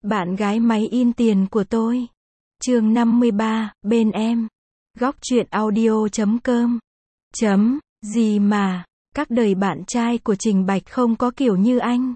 Bạn gái máy in tiền của tôi. Chương 53, bên em. Góc truyện audio.com. Gì mà, các đời bạn trai của Trình Bạch không có kiểu như anh.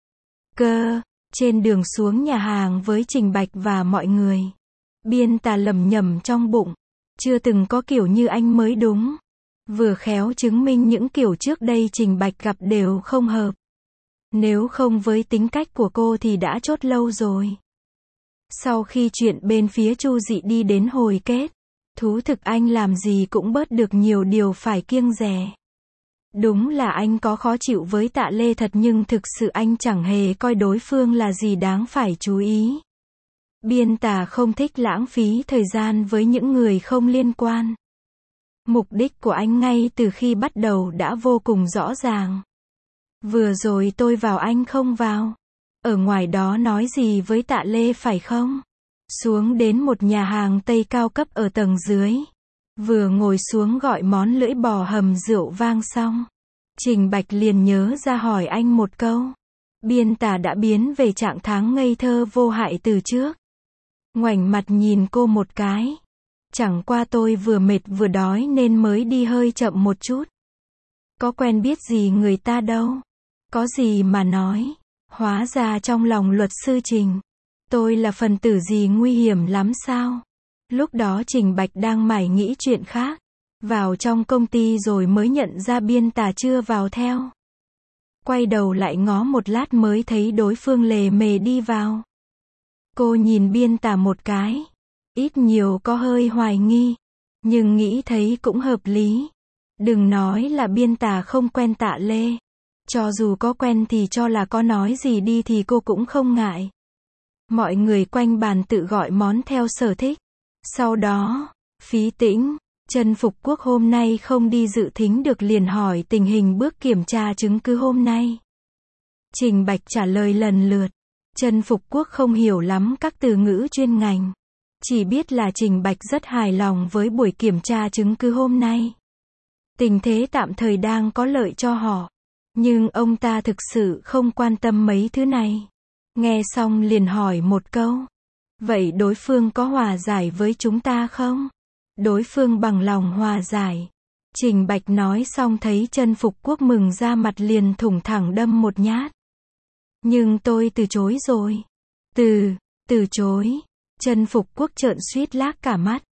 Cơ, trên đường xuống nhà hàng với Trình Bạch và mọi người. Biên Tà lẩm nhẩm trong bụng. Chưa từng có kiểu như anh mới đúng. Vừa khéo chứng minh những kiểu trước đây Trình Bạch gặp đều không hợp. Nếu không với tính cách của cô thì đã chốt lâu rồi. Sau khi chuyện bên phía Chu Dị đi đến hồi kết, thú thực anh làm gì cũng bớt được nhiều điều phải kiêng dè. Đúng là anh có khó chịu với Tạ Lê thật nhưng thực sự anh chẳng hề coi đối phương là gì đáng phải chú ý. Biên Tà không thích lãng phí thời gian với những người không liên quan. Mục đích của anh ngay từ khi bắt đầu đã vô cùng rõ ràng. Vừa rồi tôi vào anh không vào. Ở ngoài đó nói gì với Tạ Lê phải không? Xuống đến một nhà hàng Tây cao cấp ở tầng dưới. Vừa ngồi xuống gọi món lưỡi bò hầm rượu vang xong. Trình Bạch liền nhớ ra hỏi anh một câu. Biên Tà đã biến về trạng thái ngây thơ vô hại từ trước. Ngoảnh mặt nhìn cô một cái. Chẳng qua tôi vừa mệt vừa đói nên mới đi hơi chậm một chút. Có quen biết gì người ta đâu. Có gì mà nói. Hóa ra trong lòng luật sư Trình, tôi là phần tử gì nguy hiểm lắm sao? Lúc đó Trình Bạch đang mải nghĩ chuyện khác. Vào trong công ty rồi mới nhận ra Biên Tà chưa vào theo. Quay đầu lại ngó một lát mới thấy đối phương lề mề đi vào. Cô nhìn Biên Tà một cái. Ít nhiều có hơi hoài nghi. Nhưng nghĩ thấy cũng hợp lý. Đừng nói là Biên Tà không quen Tạ Lê. Cho dù có quen thì cho là có nói gì đi thì cô cũng không ngại. Mọi người quanh bàn tự gọi món theo sở thích. Sau đó, Phí Tĩnh, Trần Phục Quốc hôm nay không đi dự thính được liền hỏi tình hình bước kiểm tra chứng cứ hôm nay. Trình Bạch trả lời lần lượt. Trần Phục Quốc không hiểu lắm các từ ngữ chuyên ngành. Chỉ biết là Trình Bạch rất hài lòng với buổi kiểm tra chứng cứ hôm nay. Tình thế tạm thời đang có lợi cho họ. Nhưng ông ta thực sự không quan tâm mấy thứ này. Nghe xong liền hỏi một câu. Vậy đối phương có hòa giải với chúng ta không? Đối phương bằng lòng hòa giải. Trình Bạch nói xong thấy Trần Phục Quốc mừng ra mặt liền thủng thẳng đâm một nhát. Nhưng tôi từ chối rồi. Từ chối. Trần Phục Quốc trợn suýt lác cả mắt.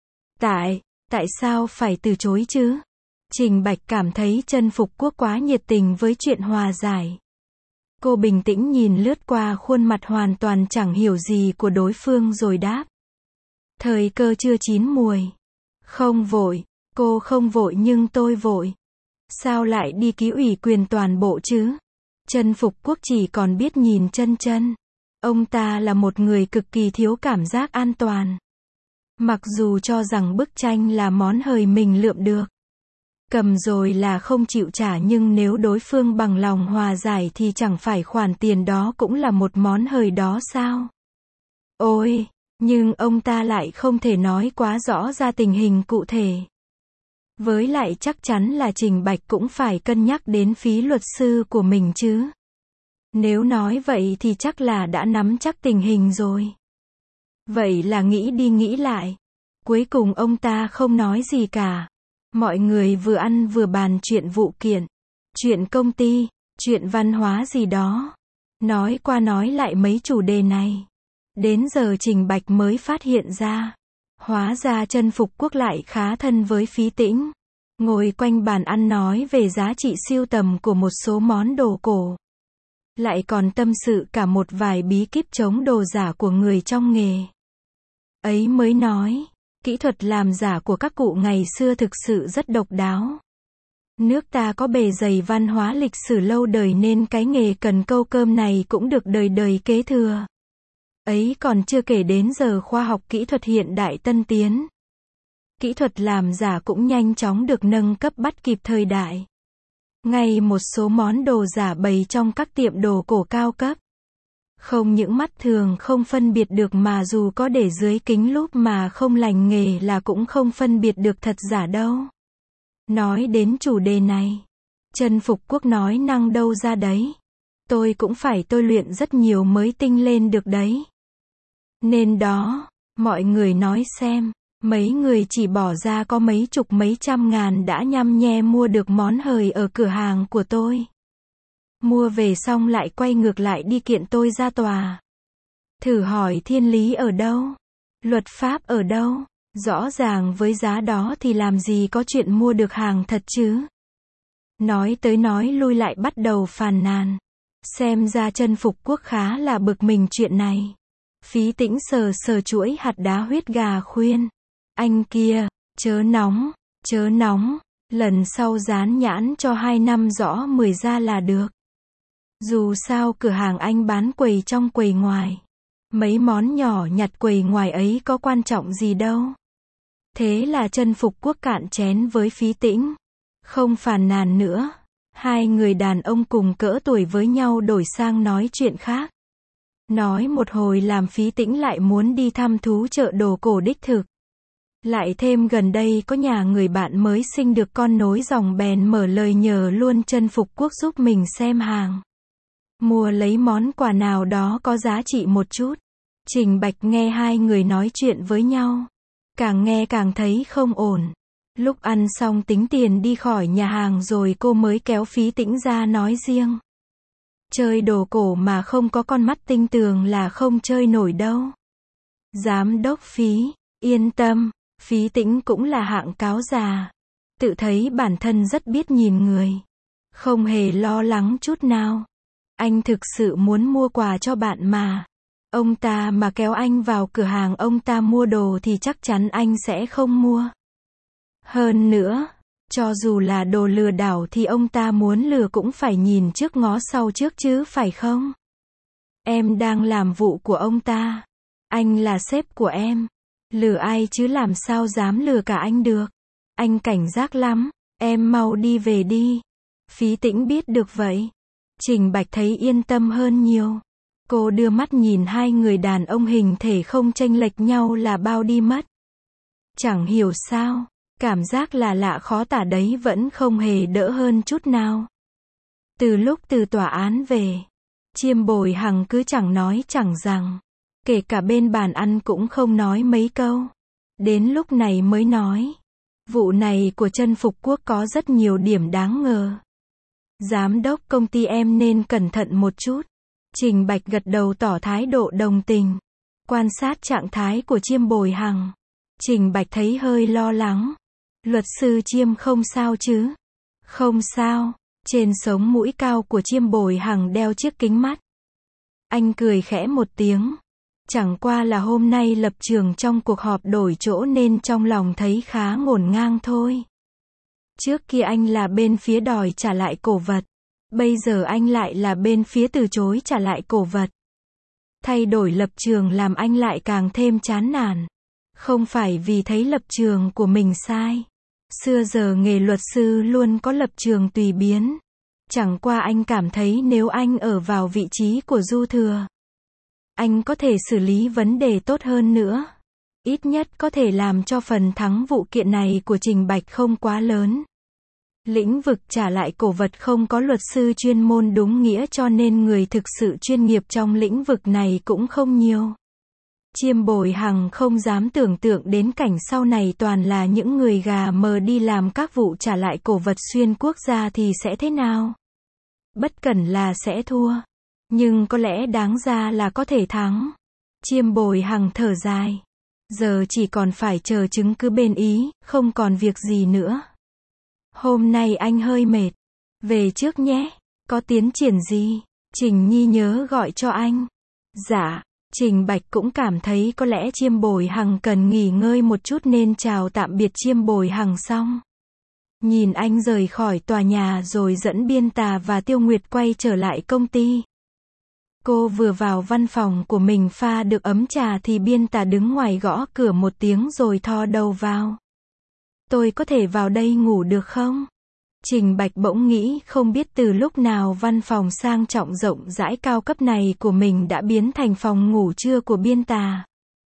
Tại sao phải từ chối chứ? Trình Bạch cảm thấy Trần Phục Quốc quá nhiệt tình với chuyện hòa giải. Cô bình tĩnh nhìn lướt qua khuôn mặt hoàn toàn chẳng hiểu gì của đối phương rồi đáp. Thời cơ chưa chín muồi. Không vội, cô không vội nhưng tôi vội. Sao lại đi ký ủy quyền toàn bộ chứ? Trần Phục Quốc chỉ còn biết nhìn chân. Ông ta là một người cực kỳ thiếu cảm giác an toàn. Mặc dù cho rằng bức tranh là món hời mình lượm được. Cầm rồi là không chịu trả nhưng nếu đối phương bằng lòng hòa giải thì chẳng phải khoản tiền đó cũng là một món hời đó sao? Ôi, nhưng ông ta lại không thể nói quá rõ ra tình hình cụ thể. Với lại chắc chắn là Trình Bạch cũng phải cân nhắc đến phí luật sư của mình chứ. Nếu nói vậy thì chắc là đã nắm chắc tình hình rồi. Vậy là nghĩ đi nghĩ lại. Cuối cùng ông ta không nói gì cả. Mọi người vừa ăn vừa bàn chuyện vụ kiện, chuyện công ty, chuyện văn hóa gì đó. Nói qua nói lại mấy chủ đề này. Đến giờ Trình Bạch mới phát hiện ra. Hóa ra Trần Phục Quốc lại khá thân với Phí Tĩnh. Ngồi quanh bàn ăn nói về giá trị sưu tầm của một số món đồ cổ. Lại còn tâm sự cả một vài bí kíp chống đồ giả của người trong nghề. Ấy mới nói. Kỹ thuật làm giả của các cụ ngày xưa thực sự rất độc đáo. Nước ta có bề dày văn hóa lịch sử lâu đời nên cái nghề cần câu cơm này cũng được đời đời kế thừa. Ấy còn chưa kể đến giờ khoa học kỹ thuật hiện đại tân tiến. Kỹ thuật làm giả cũng nhanh chóng được nâng cấp bắt kịp thời đại. Ngay một số món đồ giả bày trong các tiệm đồ cổ cao cấp. Không những mắt thường không phân biệt được mà dù có để dưới kính lúp mà không lành nghề là cũng không phân biệt được thật giả đâu. Nói đến chủ đề này, Trần Phục Quốc nói năng đâu ra đấy. Tôi cũng phải tôi luyện rất nhiều mới tinh lên được đấy. Nên đó, mọi người nói xem, mấy người chỉ bỏ ra có mấy chục mấy trăm ngàn đã nhăm nhe mua được món hời ở cửa hàng của tôi. Mua về xong lại quay ngược lại đi kiện tôi ra tòa. Thử hỏi thiên lý ở đâu? Luật pháp ở đâu? Rõ ràng với giá đó thì làm gì có chuyện mua được hàng thật chứ? Nói tới nói lui lại bắt đầu phàn nàn. Xem ra Trân Phục Quốc khá là bực mình chuyện này. Phí Tĩnh sờ sờ chuỗi hạt đá huyết gà khuyên. Anh kia, chớ nóng, lần sau dán nhãn cho 2 năm rõ 10 ra là được. Dù sao cửa hàng anh bán quầy trong quầy ngoài. Mấy món nhỏ nhặt quầy ngoài ấy có quan trọng gì đâu. Thế là Trân Phục Quốc cạn chén với Phí Tĩnh. Không phàn nàn nữa. Hai người đàn ông cùng cỡ tuổi với nhau đổi sang nói chuyện khác. Nói một hồi làm Phí Tĩnh lại muốn đi thăm thú chợ đồ cổ đích thực. Lại thêm gần đây có nhà người bạn mới sinh được con nối dòng bèn mở lời nhờ luôn Trân Phục Quốc giúp mình xem hàng. Mua lấy món quà nào đó có giá trị một chút. Trình Bạch nghe hai người nói chuyện với nhau. Càng nghe càng thấy không ổn. Lúc ăn xong tính tiền đi khỏi nhà hàng rồi cô mới kéo Phí Tĩnh ra nói riêng. Chơi đồ cổ mà không có con mắt tinh tường là không chơi nổi đâu. Giám đốc Phí, yên tâm, Phí Tĩnh cũng là hạng cáo già. Tự thấy bản thân rất biết nhìn người. Không hề lo lắng chút nào. Anh thực sự muốn mua quà cho bạn mà. Ông ta mà kéo anh vào cửa hàng ông ta mua đồ thì chắc chắn anh sẽ không mua. Hơn nữa, cho dù là đồ lừa đảo thì ông ta muốn lừa cũng phải nhìn trước ngó sau trước chứ phải không? Em đang làm vụ của ông ta. Anh là sếp của em. Lừa ai chứ làm sao dám lừa cả anh được. Anh cảnh giác lắm, em mau đi về đi. Phí Tĩnh biết được vậy. Trình Bạch thấy yên tâm hơn nhiều. Cô đưa mắt nhìn hai người đàn ông hình thể không chênh lệch nhau là bao đi mất. Chẳng hiểu sao, cảm giác là lạ khó tả đấy vẫn không hề đỡ hơn chút nào. Từ lúc từ tòa án về, Chiêm Bồi Hằng cứ chẳng nói chẳng rằng. Kể cả bên bàn ăn cũng không nói mấy câu. Đến lúc này mới nói. Vụ này của Trân Phục Quốc có rất nhiều điểm đáng ngờ. Giám đốc công ty em nên cẩn thận một chút. Trình Bạch gật đầu tỏ thái độ đồng tình. Quan sát trạng thái của Chiêm Bồi Hằng. Trình Bạch thấy hơi lo lắng. Luật sư Chiêm không sao chứ? Không sao. Trên sống mũi cao của Chiêm Bồi Hằng đeo chiếc kính mắt. Anh cười khẽ một tiếng. Chẳng qua là hôm nay lập trường trong cuộc họp đổi chỗ nên trong lòng thấy khá ngổn ngang thôi. Trước kia anh là bên phía đòi trả lại cổ vật. Bây giờ anh lại là bên phía từ chối trả lại cổ vật. Thay đổi lập trường làm anh lại càng thêm chán nản. Không phải vì thấy lập trường của mình sai. Xưa giờ nghề luật sư luôn có lập trường tùy biến. Chẳng qua anh cảm thấy nếu anh ở vào vị trí của Du Thừa, anh có thể xử lý vấn đề tốt hơn nữa. Ít nhất có thể làm cho phần thắng vụ kiện này của Trình Bạch không quá lớn. Lĩnh vực trả lại cổ vật không có luật sư chuyên môn đúng nghĩa cho nên người thực sự chuyên nghiệp trong lĩnh vực này cũng không nhiều. Chiêm Bồi Hằng không dám tưởng tượng đến cảnh sau này toàn là những người gà mờ đi làm các vụ trả lại cổ vật xuyên quốc gia thì sẽ thế nào. Bất cẩn là sẽ thua. Nhưng có lẽ đáng ra là có thể thắng. Chiêm Bồi Hằng thở dài. Giờ chỉ còn phải chờ chứng cứ bên Ý, không còn việc gì nữa. Hôm nay anh hơi mệt. Về trước nhé. Có tiến triển gì? Trình Nhi nhớ gọi cho anh. Dạ. Trình Bạch cũng cảm thấy có lẽ Chiêm Bồi Hằng cần nghỉ ngơi một chút nên chào tạm biệt Chiêm Bồi Hằng xong. Nhìn anh rời khỏi tòa nhà rồi dẫn Biên Tà và Tiêu Nguyệt quay trở lại công ty. Cô vừa vào văn phòng của mình pha được ấm trà thì Biên Tà đứng ngoài gõ cửa một tiếng rồi thò đầu vào. Tôi có thể vào đây ngủ được không? Trình Bạch bỗng nghĩ không biết từ lúc nào văn phòng sang trọng rộng rãi cao cấp này của mình đã biến thành phòng ngủ trưa của Biên Tà.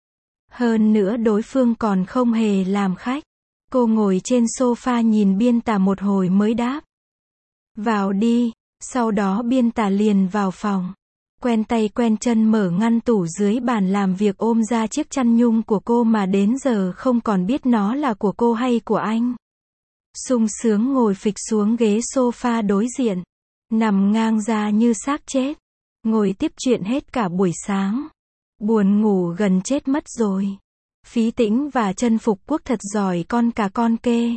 Hơn nữa đối phương còn không hề làm khách. Cô ngồi trên sofa nhìn Biên Tà một hồi mới đáp. Vào đi, sau đó Biên Tà liền vào phòng. Quen tay quen chân mở ngăn tủ dưới bàn làm việc ôm ra chiếc chăn nhung của cô mà đến giờ không còn biết nó là của cô hay của anh. Sung sướng ngồi phịch xuống ghế sofa đối diện. Nằm ngang ra như xác chết. Ngồi tiếp chuyện hết cả buổi sáng. Buồn ngủ gần chết mất rồi. Phí Tĩnh và Chân Phục Quốc thật giỏi con cả con kê.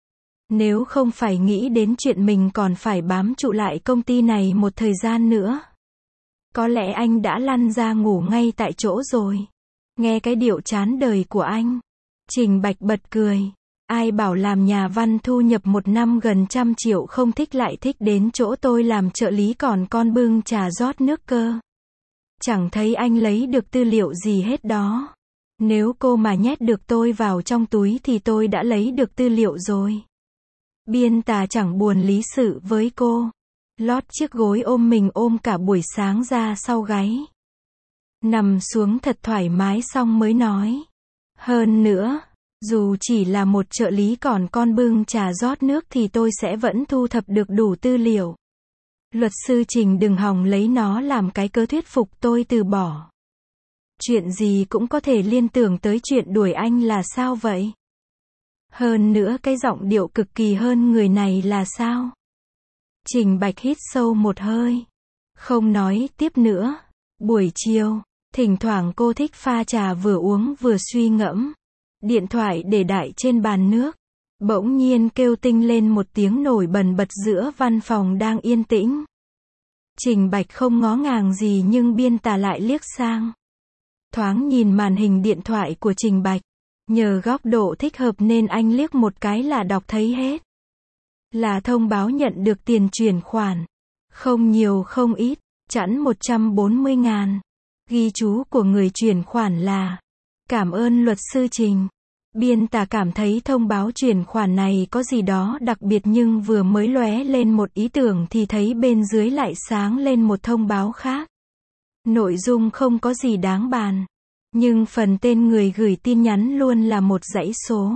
Nếu không phải nghĩ đến chuyện mình còn phải bám trụ lại công ty này một thời gian nữa, có lẽ anh đã lăn ra ngủ ngay tại chỗ rồi. Nghe cái điệu chán đời của anh, Trình Bạch bật cười. Ai bảo làm nhà văn thu nhập một năm gần 100 triệu không thích lại thích đến chỗ tôi làm trợ lý còn con bưng trà rót nước cơ. Chẳng thấy anh lấy được tư liệu gì hết đó. Nếu cô mà nhét được tôi vào trong túi thì tôi đã lấy được tư liệu rồi. Biên Tà chẳng buồn lý sự với cô. Lót chiếc gối ôm mình ôm cả buổi sáng ra sau gáy. Nằm xuống thật thoải mái xong mới nói. Hơn nữa, dù chỉ là một trợ lý còn con bưng trà rót nước thì tôi sẽ vẫn thu thập được đủ tư liệu. Luật sư Trình đừng hòng lấy nó làm cái cớ thuyết phục tôi từ bỏ. Chuyện gì cũng có thể liên tưởng tới chuyện đuổi anh là sao vậy? Hơn nữa cái giọng điệu cực kỳ hơn người này là sao? Trình Bạch hít sâu một hơi. Không nói tiếp nữa. Buổi chiều, thỉnh thoảng cô thích pha trà vừa uống vừa suy ngẫm. Điện thoại để đại trên bàn nước. Bỗng nhiên kêu tinh lên một tiếng nổi bần bật giữa văn phòng đang yên tĩnh. Trình Bạch không ngó ngàng gì nhưng Biên Tà lại liếc sang. Thoáng nhìn màn hình điện thoại của Trình Bạch. Nhờ góc độ thích hợp nên anh liếc một cái là đọc thấy hết. Là thông báo nhận được tiền chuyển khoản. Không nhiều không ít, chẵn 140.000. Ghi chú của người chuyển khoản là: cảm ơn luật sư Trình. Biên Tà cảm thấy thông báo chuyển khoản này có gì đó đặc biệt nhưng vừa mới lóe lên một ý tưởng thì thấy bên dưới lại sáng lên một thông báo khác. Nội dung không có gì đáng bàn. Nhưng phần tên người gửi tin nhắn luôn là một dãy số.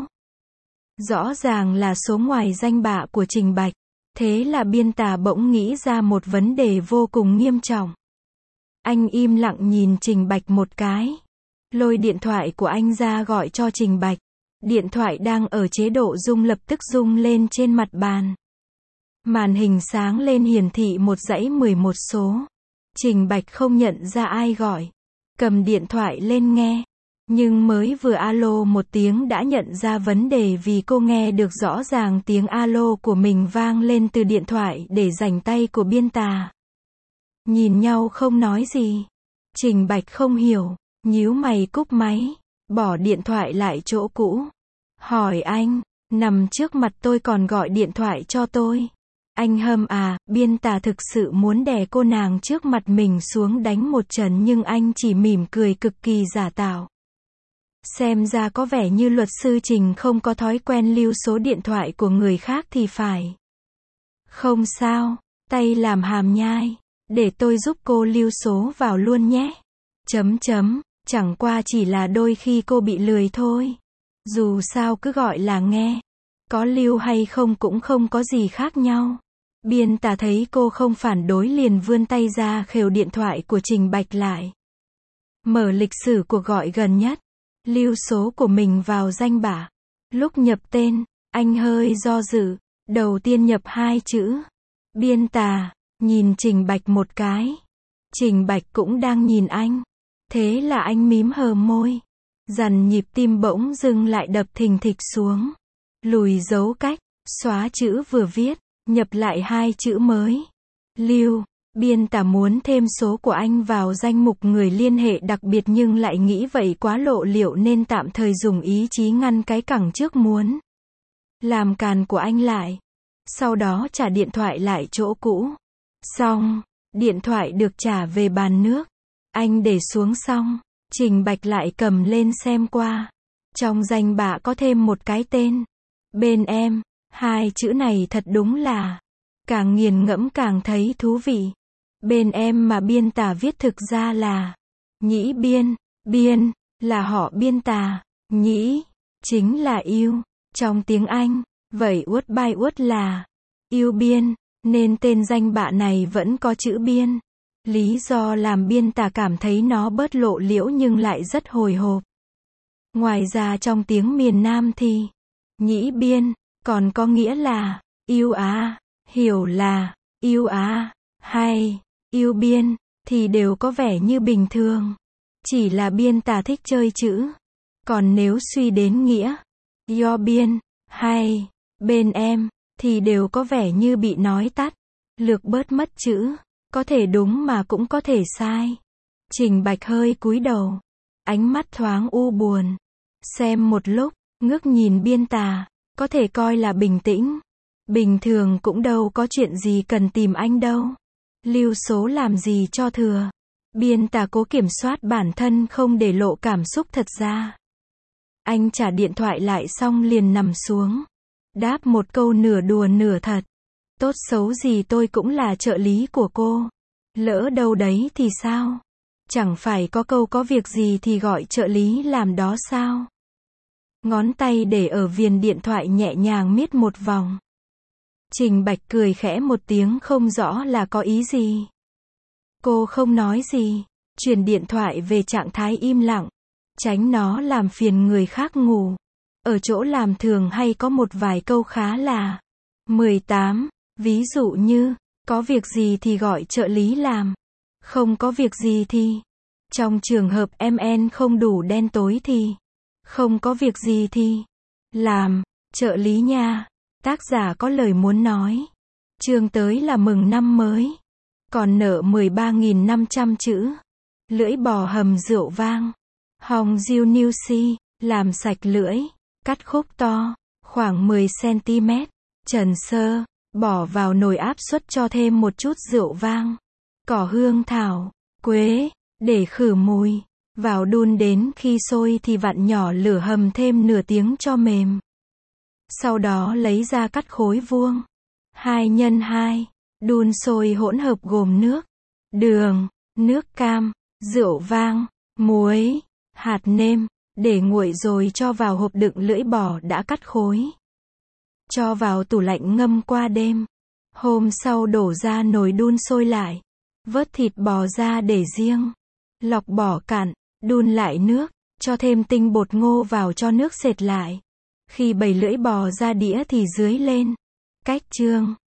Rõ ràng là số ngoài danh bạ của Trình Bạch. Thế là Biên Tà bỗng nghĩ ra một vấn đề vô cùng nghiêm trọng. Anh im lặng nhìn Trình Bạch một cái. Lôi điện thoại của anh ra gọi cho Trình Bạch. Điện thoại đang ở chế độ rung lập tức rung lên trên mặt bàn. Màn hình sáng lên hiển thị một dãy 11 số. Trình Bạch không nhận ra ai gọi. Cầm điện thoại lên nghe. Nhưng mới vừa alo một tiếng đã nhận ra vấn đề vì cô nghe được rõ ràng tiếng alo của mình vang lên từ điện thoại để rảnh tay của Biên Tà. Nhìn nhau không nói gì. Trình Bạch không hiểu. Nhíu mày cúp máy. Bỏ điện thoại lại chỗ cũ. Hỏi anh. Nằm trước mặt tôi còn gọi điện thoại cho tôi. Anh hâm à? Biên Tà thực sự muốn đè cô nàng trước mặt mình xuống đánh một trận nhưng anh chỉ mỉm cười cực kỳ giả tạo. Xem ra có vẻ như luật sư Trình không có thói quen lưu số điện thoại của người khác thì phải. Không sao, tay làm hàm nhai. Để tôi giúp cô lưu số vào luôn nhé. Chẳng qua chỉ là đôi khi cô bị lười thôi. Dù sao cứ gọi là nghe. Có lưu hay không cũng không có gì khác nhau. Biên Tà thấy cô không phản đối liền vươn tay ra khều điện thoại của Trình Bạch lại. Mở lịch sử cuộc gọi gần nhất. Lưu số của mình vào danh bạ. Lúc nhập tên, anh hơi do dự. Đầu tiên nhập 2 chữ. Biên Tà, nhìn Trình Bạch một cái. Trình Bạch cũng đang nhìn anh. Thế là anh mím hờ môi. Dằn nhịp tim bỗng dưng lại đập thình thịch xuống. Lùi dấu cách, xóa chữ vừa viết, nhập lại 2 chữ mới. Lưu. Biên Tà muốn thêm số của anh vào danh mục người liên hệ đặc biệt nhưng lại nghĩ vậy quá lộ liễu nên tạm thời dùng ý chí ngăn cái cẳng trước muốn làm càn của anh lại. Sau đó trả điện thoại lại chỗ cũ. Xong, điện thoại được trả về bàn nước. Anh để xuống xong, Trình Bạch lại cầm lên xem qua. Trong danh bạ có thêm một cái tên. Bên em, 2 chữ này thật đúng là càng nghiền ngẫm càng thấy thú vị. Bên em mà Biên Tà viết thực ra là Nhĩ Biên. Biên là họ Biên Tà. Nhĩ chính là yêu trong tiếng Anh. Vậy Uất Bai Uất là yêu Biên, nên tên danh bạ này vẫn có chữ Biên. Lý do làm Biên Tà cảm thấy nó bớt lộ liễu nhưng lại rất hồi hộp. Ngoài ra trong tiếng miền Nam thì nhĩ biên còn có nghĩa là yêu à, hiểu là yêu à, hay yêu biên thì đều có vẻ như bình thường. Chỉ là Biên Tà thích chơi chữ. Còn nếu suy đến nghĩa do biên hay bên em thì đều có vẻ như bị nói tắt, lược bớt mất chữ. Có thể đúng mà cũng có thể sai. Trình Bạch hơi cúi đầu, ánh mắt thoáng u buồn. Xem một lúc, ngước nhìn Biên Tà, có thể coi là bình tĩnh. Bình thường cũng đâu có chuyện gì cần tìm anh đâu. Lưu số làm gì cho thừa. Biên Tà cố kiểm soát bản thân không để lộ cảm xúc thật ra. Anh trả điện thoại lại xong liền nằm xuống. Đáp một câu nửa đùa nửa thật. Tốt xấu gì tôi cũng là trợ lý của cô. Lỡ đâu đấy thì sao? Chẳng phải có câu có việc gì thì gọi trợ lý làm đó sao? Ngón tay để ở viền điện thoại nhẹ nhàng miết một vòng. Trình Bạch cười khẽ một tiếng không rõ là có ý gì. Cô không nói gì. Chuyển điện thoại về trạng thái im lặng. Tránh nó làm phiền người khác ngủ. Ở chỗ làm thường hay có một vài câu khá là 18. Ví dụ như, có việc gì thì gọi trợ lý làm. Không có việc gì thì. Trong trường hợp MN không đủ đen tối thì. Không có việc gì thì. Làm, trợ lý nha. Tác giả có lời muốn nói. Chương tới là mừng năm mới. Còn nợ 13.500 chữ. Lưỡi bò hầm rượu vang. Hong Diêu Niu Si, làm sạch lưỡi. Cắt khúc to, khoảng 10cm. Trần sơ. Bỏ vào nồi áp suất cho thêm một chút rượu vang, cỏ hương thảo, quế, để khử mùi. Vào đun đến khi sôi thì vặn nhỏ lửa hầm thêm nửa tiếng cho mềm. Sau đó lấy ra cắt khối vuông. 2x2. Đun sôi hỗn hợp gồm nước, đường, nước cam, rượu vang, muối, hạt nêm. Để nguội rồi cho vào hộp đựng lưỡi bò đã cắt khối. Cho vào tủ lạnh ngâm qua đêm. Hôm sau đổ ra nồi đun sôi lại. Vớt thịt bò ra để riêng. Lọc bỏ cặn, đun lại nước, cho thêm tinh bột ngô vào cho nước sệt lại. Khi bày lưỡi bò ra đĩa thì dưới lên. Cách chương.